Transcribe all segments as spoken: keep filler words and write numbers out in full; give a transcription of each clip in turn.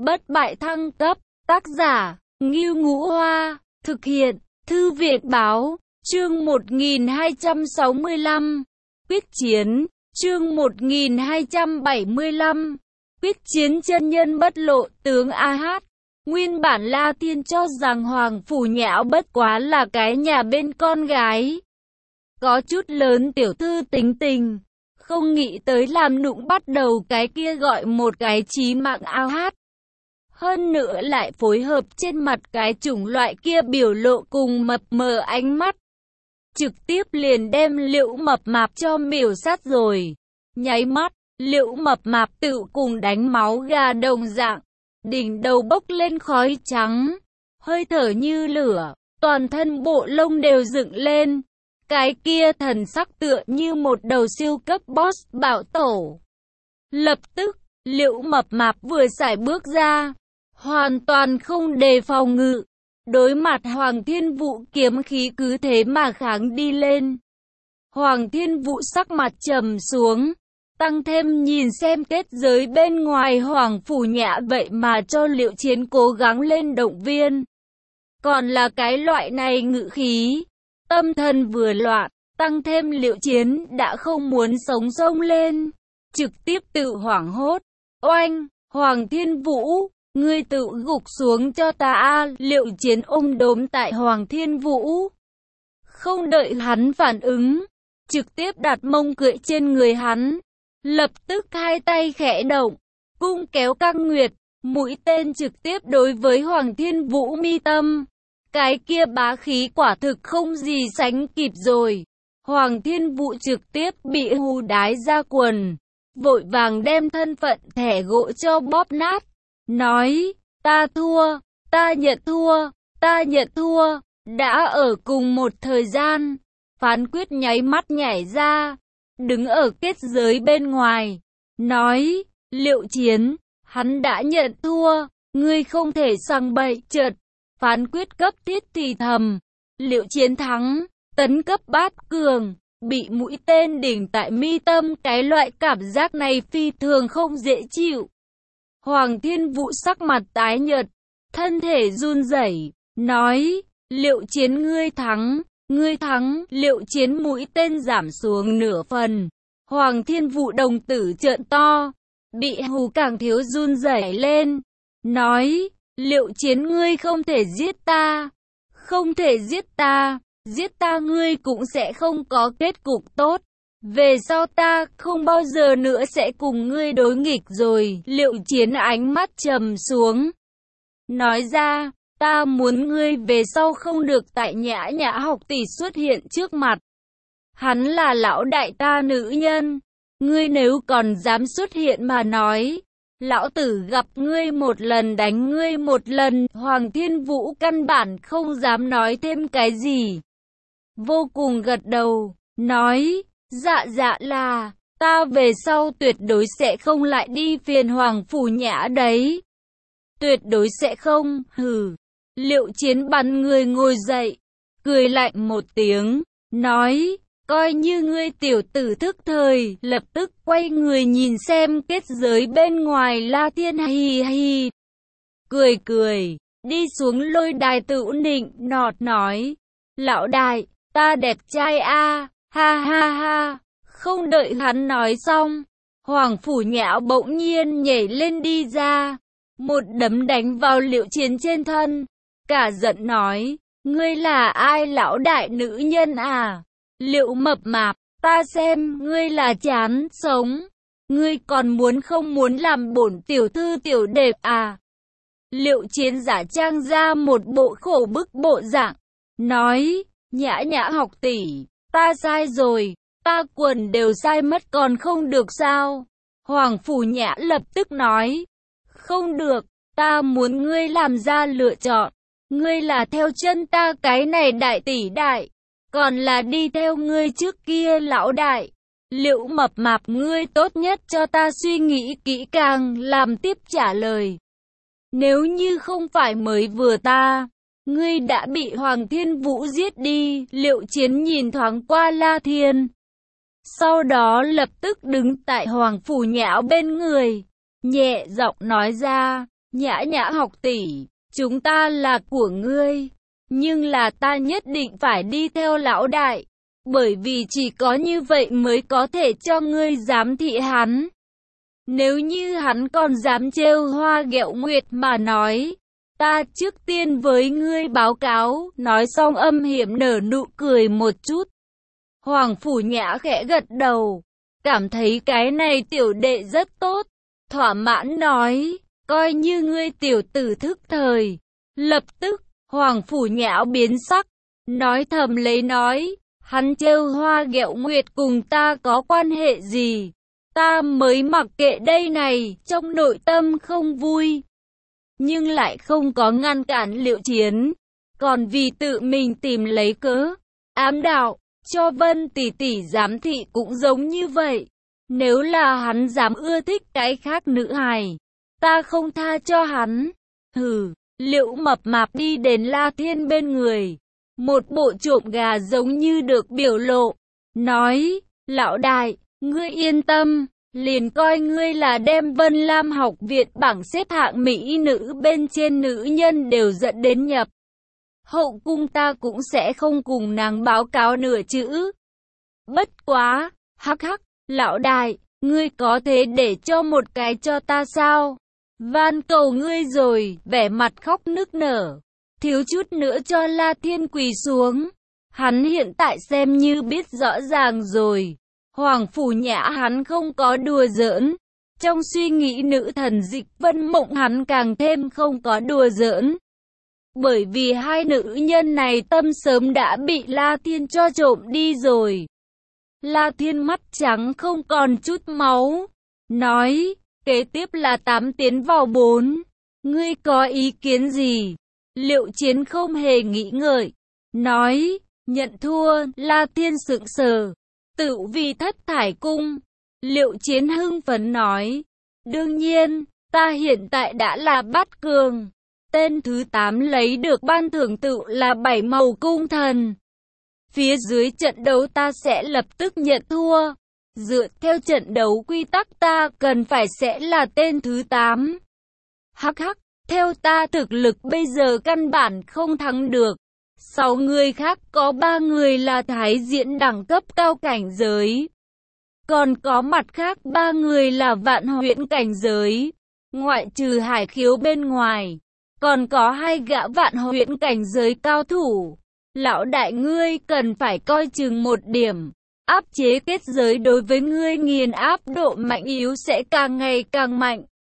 bất bại thăng cấp, tác giả, Ngưu Ngũ Hoa, thực hiện, Thư viện Báo, chương một nghìn hai trăm sáu mươi lăm, quyết chiến, chương một nghìn hai trăm bảy mươi lăm, quyết chiến chân nhân bất lộ, tướng A Hát. Nguyên bản La Thiên cho rằng Hoàng Phủ Nhão bất quá là cái nhà bên con gái, có chút lớn tiểu thư tính tình, không nghĩ tới làm nụng bắt đầu cái kia gọi một cái chí mạng A Hát. Hơn nữa lại phối hợp trên mặt cái chủng loại kia biểu lộ cùng mập mờ ánh mắt, trực tiếp liền đem Liễu Mập Mạp cho miểu sát rồi. Nháy mắt, Liễu Mập Mạp tự cùng đánh máu gà đồng dạng, đỉnh đầu bốc lên khói trắng, hơi thở như lửa, toàn thân bộ lông đều dựng lên. Cái kia thần sắc tựa như một đầu siêu cấp boss bạo tổ. Lập tức, Liễu Mập Mạp vừa sải bước ra, hoàn toàn không đề phòng ngự, đối mặt Hoàng Thiên Vũ kiếm khí cứ thế mà kháng đi lên. Hoàng Thiên Vũ sắc mặt trầm xuống, tăng thêm nhìn xem kết giới bên ngoài Hoàng Phủ Nhã vậy mà cho Liệu Chiến cố gắng lên động viên. Còn là cái loại này ngự khí, tâm thần vừa loạn, tăng thêm Liệu Chiến đã không muốn sống sông lên, trực tiếp tự hoảng hốt. Oanh, Hoàng Thiên Vũ, ngươi tự gục xuống cho ta a. Liệu Chiến ôm đốm tại Hoàng Thiên Vũ, không đợi hắn phản ứng, trực tiếp đặt mông cưỡi trên người hắn, lập tức hai tay khẽ động, cung kéo căng nguyệt, mũi tên trực tiếp đối với Hoàng Thiên Vũ mi tâm. Cái kia bá khí quả thực không gì sánh kịp rồi. Hoàng Thiên Vũ trực tiếp bị hù đái ra quần, vội vàng đem thân phận thẻ gỗ cho bóp nát, nói, ta thua, ta nhận thua, ta nhận thua. Đã ở cùng một thời gian, Phán Quyết nháy mắt nhảy ra, đứng ở kết giới bên ngoài, nói, Liệu Chiến, hắn đã nhận thua, ngươi không thể sằng bậy. Chợt, Phán Quyết cấp thiết thì thầm, Liệu Chiến thắng, tấn cấp bát cường, bị mũi tên đỉnh tại mi tâm, cái loại cảm giác này phi thường không dễ chịu. Hoàng Thiên Vũ sắc mặt tái nhợt, thân thể run rẩy, nói, Liệu Chiến ngươi thắng, ngươi thắng. Liệu Chiến mũi tên giảm xuống nửa phần, Hoàng Thiên Vũ đồng tử trợn to, bị hù càng thiếu run rẩy lên, nói, Liệu Chiến ngươi không thể giết ta, không thể giết ta, giết ta ngươi cũng sẽ không có kết cục tốt. Về sau ta không bao giờ nữa sẽ cùng ngươi đối nghịch rồi. Liệu Chiến ánh mắt trầm xuống, nói ra, ta muốn ngươi về sau không được tại Nhã Nhã học tỷ xuất hiện trước mặt. Hắn là lão đại ta nữ nhân, ngươi nếu còn dám xuất hiện mà nói, lão tử gặp ngươi một lần đánh ngươi một lần. Hoàng Thiên Vũ căn bản không dám nói thêm cái gì, vô cùng gật đầu, nói, dạ dạ là, ta về sau tuyệt đối sẽ không lại đi phiền Hoàng Phủ Nhã đấy. Tuyệt đối sẽ không, hừ. Liệu Chiến bắn người ngồi dậy, cười lạnh một tiếng, nói, coi như ngươi tiểu tử thức thời. Lập tức quay người nhìn xem kết giới bên ngoài La Thiên, hì hì, cười cười, đi xuống lôi đài tự nịnh nọt nói, lão đại, ta đẹp trai a, ha ha ha. Không đợi hắn nói xong, Hoàng Phủ Nhão bỗng nhiên nhảy lên đi ra, một đấm đánh vào Liệu Chiến trên thân, cả giận nói, ngươi là ai lão đại nữ nhân à? Liễu Mập Mạp, ta xem ngươi là chán sống, ngươi còn muốn không muốn làm bổn tiểu thư tiểu đẹp à? Liệu Chiến giả trang ra một bộ khổ bức bộ dạng, nói, Nhã Nhã học tỷ, ta sai rồi, ta quần đều sai mất còn không được sao? Hoàng Phủ Nhã lập tức nói, không được, ta muốn ngươi làm ra lựa chọn, ngươi là theo chân ta cái này đại tỷ đại, còn là đi theo ngươi trước kia lão đại. Liễu Mập Mạp, ngươi tốt nhất cho ta suy nghĩ kỹ càng làm tiếp trả lời. Nếu như không phải mới vừa ta, ngươi đã bị Hoàng Thiên Vũ giết đi. Liệu Chiến nhìn thoáng qua La Thiên, sau đó lập tức đứng tại Hoàng Phủ Nhão bên người, nhẹ giọng nói ra, Nhã Nhã học tỷ, chúng ta là của ngươi, nhưng là ta nhất định phải đi theo lão đại, bởi vì chỉ có như vậy mới có thể cho ngươi giám thị hắn. Nếu như hắn còn dám trêu Hoa ghẹo Nguyệt mà nói, ta trước tiên với ngươi báo cáo. Nói xong âm hiểm nở nụ cười một chút. Hoàng Phủ Nhã khẽ gật đầu, cảm thấy cái này tiểu đệ rất tốt, thỏa mãn nói, coi như ngươi tiểu tử thức thời. Lập tức, Hoàng Phủ Nhã biến sắc, nói thầm lấy nói, hắn trêu Hoa ghẹo Nguyệt cùng ta có quan hệ gì? Ta mới mặc kệ đây này, trong nội tâm không vui, nhưng lại không có ngăn cản Liệu Chiến, còn vì tự mình tìm lấy cớ, ám đạo, cho Vân tỷ tỷ giám thị cũng giống như vậy. Nếu là hắn dám ưa thích cái khác nữ hài, ta không tha cho hắn. Hừ, Liệu mập mạp đi đến La Thiên bên người, một bộ trộm gà giống như được biểu lộ, nói, lão đại, ngươi yên tâm, liền coi ngươi là đem Vân Lam học viện bảng xếp hạng mỹ nữ bên trên nữ nhân đều dẫn đến nhập hậu cung, ta cũng sẽ không cùng nàng báo cáo nửa chữ. Bất quá, hắc hắc, lão đại, ngươi có thể để cho một cái cho ta sao? Van cầu ngươi rồi, vẻ mặt khóc nức nở, thiếu chút nữa cho La Thiên quỳ xuống. Hắn hiện tại xem như biết rõ ràng rồi, Hoàng Phủ Nhã hắn không có đùa giỡn. Trong suy nghĩ nữ thần Dịch Vân Mộng hắn càng thêm không có đùa giỡn. Bởi vì hai nữ nhân này tâm sớm đã bị La Thiên cho trộm đi rồi. La Thiên mắt trắng không còn chút máu, nói, kế tiếp là tám tiến vào bốn, ngươi có ý kiến gì? Liệu Chiến không hề nghĩ ngợi, nói, nhận thua. La Thiên sững sờ, tự vì thất thải cung. Liệu Chiến hưng phấn nói, đương nhiên, ta hiện tại đã là bát cường, tên thứ tám lấy được ban thưởng tự là bảy màu cung thần. Phía dưới trận đấu ta sẽ lập tức nhận thua. Dựa theo trận đấu quy tắc ta cần phải sẽ là tên thứ tám. Hắc hắc, theo ta thực lực bây giờ căn bản không thắng được. Sáu người khác có ba người là thái diễn đẳng cấp cao cảnh giới. Còn có mặt khác ba người là vạn huyễn cảnh giới. Ngoại trừ Hải Khiếu bên ngoài, còn có hai gã vạn huyễn cảnh giới cao thủ. Lão đại ngươi cần phải coi chừng một điểm. Áp chế kết giới đối với ngươi nghiền áp độ mạnh yếu sẽ càng ngày càng mạnh.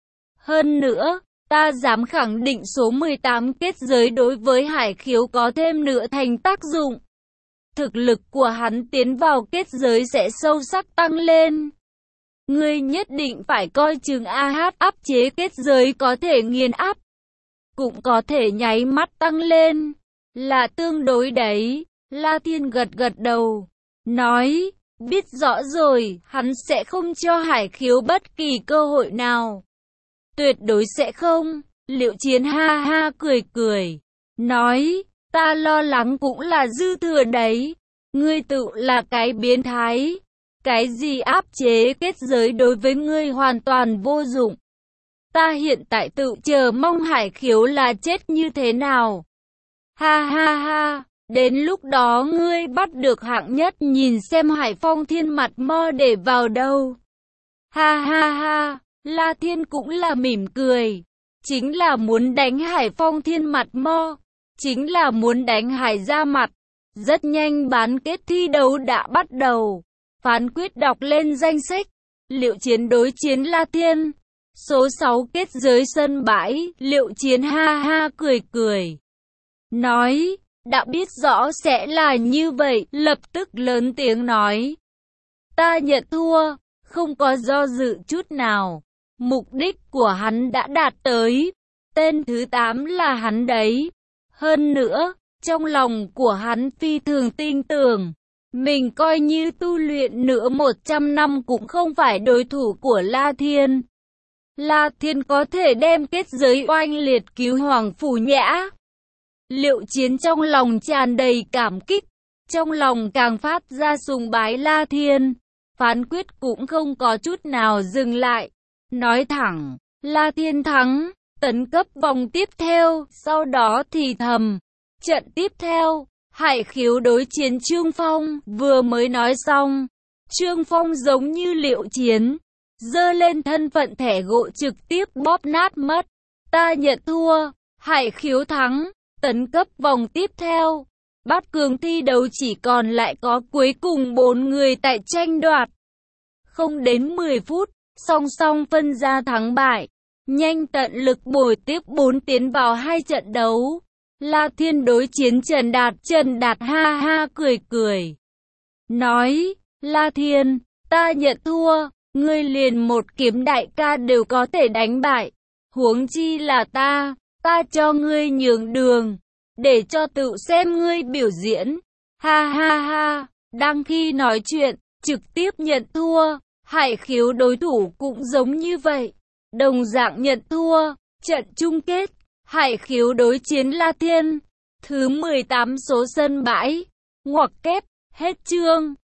Hơn nữa, ta dám khẳng định số mười tám kết giới đối với Hải Khiếu có thêm nửa thành tác dụng. Thực lực của hắn tiến vào kết giới sẽ sâu sắc tăng lên. Ngươi nhất định phải coi chừng a hát áp chế kết giới có thể nghiền áp, cũng có thể nháy mắt tăng lên, là tương đối đấy. La Thiên gật gật đầu, nói, biết rõ rồi, hắn sẽ không cho Hải Khiếu bất kỳ cơ hội nào. Tuyệt đối sẽ không. Liệu Chiến ha ha cười cười, nói, ta lo lắng cũng là dư thừa đấy. Ngươi tự là cái biến thái. Cái gì áp chế kết giới đối với ngươi hoàn toàn vô dụng. Ta hiện tại tự chờ mong Hải Khiếu là chết như thế nào. Ha ha ha, đến lúc đó ngươi bắt được hạng nhất, nhìn xem Hải Phong Thiên mặt mo để vào đâu. Ha ha ha, La Thiên cũng là mỉm cười. Chính là muốn đánh Hải Phong Thiên mặt mo, chính là muốn đánh Hải ra mặt. Rất nhanh bán kết thi đấu đã bắt đầu. Phán quyết đọc lên danh sách. Liệu Chiến đối chiến La Thiên. Số sáu kết giới sân bãi. Liệu Chiến ha ha cười cười, nói, đã biết rõ sẽ là như vậy, lập tức lớn tiếng nói, ta nhận thua, không có do dự chút nào. Mục đích của hắn đã đạt tới. Tên thứ tám là hắn đấy. Hơn nữa, trong lòng của hắn phi thường tin tưởng, mình coi như tu luyện nữa một trăm năm cũng không phải đối thủ của La Thiên. La Thiên có thể đem kết giới oanh liệt cứu Hoàng Phủ Nhã. Liệu Chiến trong lòng tràn đầy cảm kích, trong lòng càng phát ra sùng bái La Thiên. Phán quyết cũng không có chút nào dừng lại, nói thẳng, La Thiên thắng. tấn cấp vòng tiếp theo, sau đó thì thầm. Trận tiếp theo, Hải Khiếu đối chiến Trương Phong, vừa mới nói xong. Trương Phong giống như liệu chiến, giơ lên thân phận thẻ gỗ trực tiếp bóp nát mất. Ta nhận thua, Hải Khiếu thắng, tấn cấp vòng tiếp theo. Bát cường thi đấu chỉ còn lại có cuối cùng bốn người tại tranh đoạt. Không đến mười phút, song song phân ra thắng bại. Nhanh tận lực bồi tiếp bốn tiến vào hai trận đấu. La Thiên đối chiến Trần Đạt, Trần Đạt ha ha cười cười. Nói, La Thiên, ta nhận thua, ngươi liền một kiếm đại ca đều có thể đánh bại. Huống chi là ta, ta cho ngươi nhường đường, để cho tự xem ngươi biểu diễn. Ha ha ha, đang khi nói chuyện, trực tiếp nhận thua. Hải Khiếu đối thủ cũng giống như vậy, đồng dạng nhận thua. Trận chung kết, Hải Khiếu đối chiến La Thiên, thứ mười tám số sân bãi, ngoặc kép, hết chương.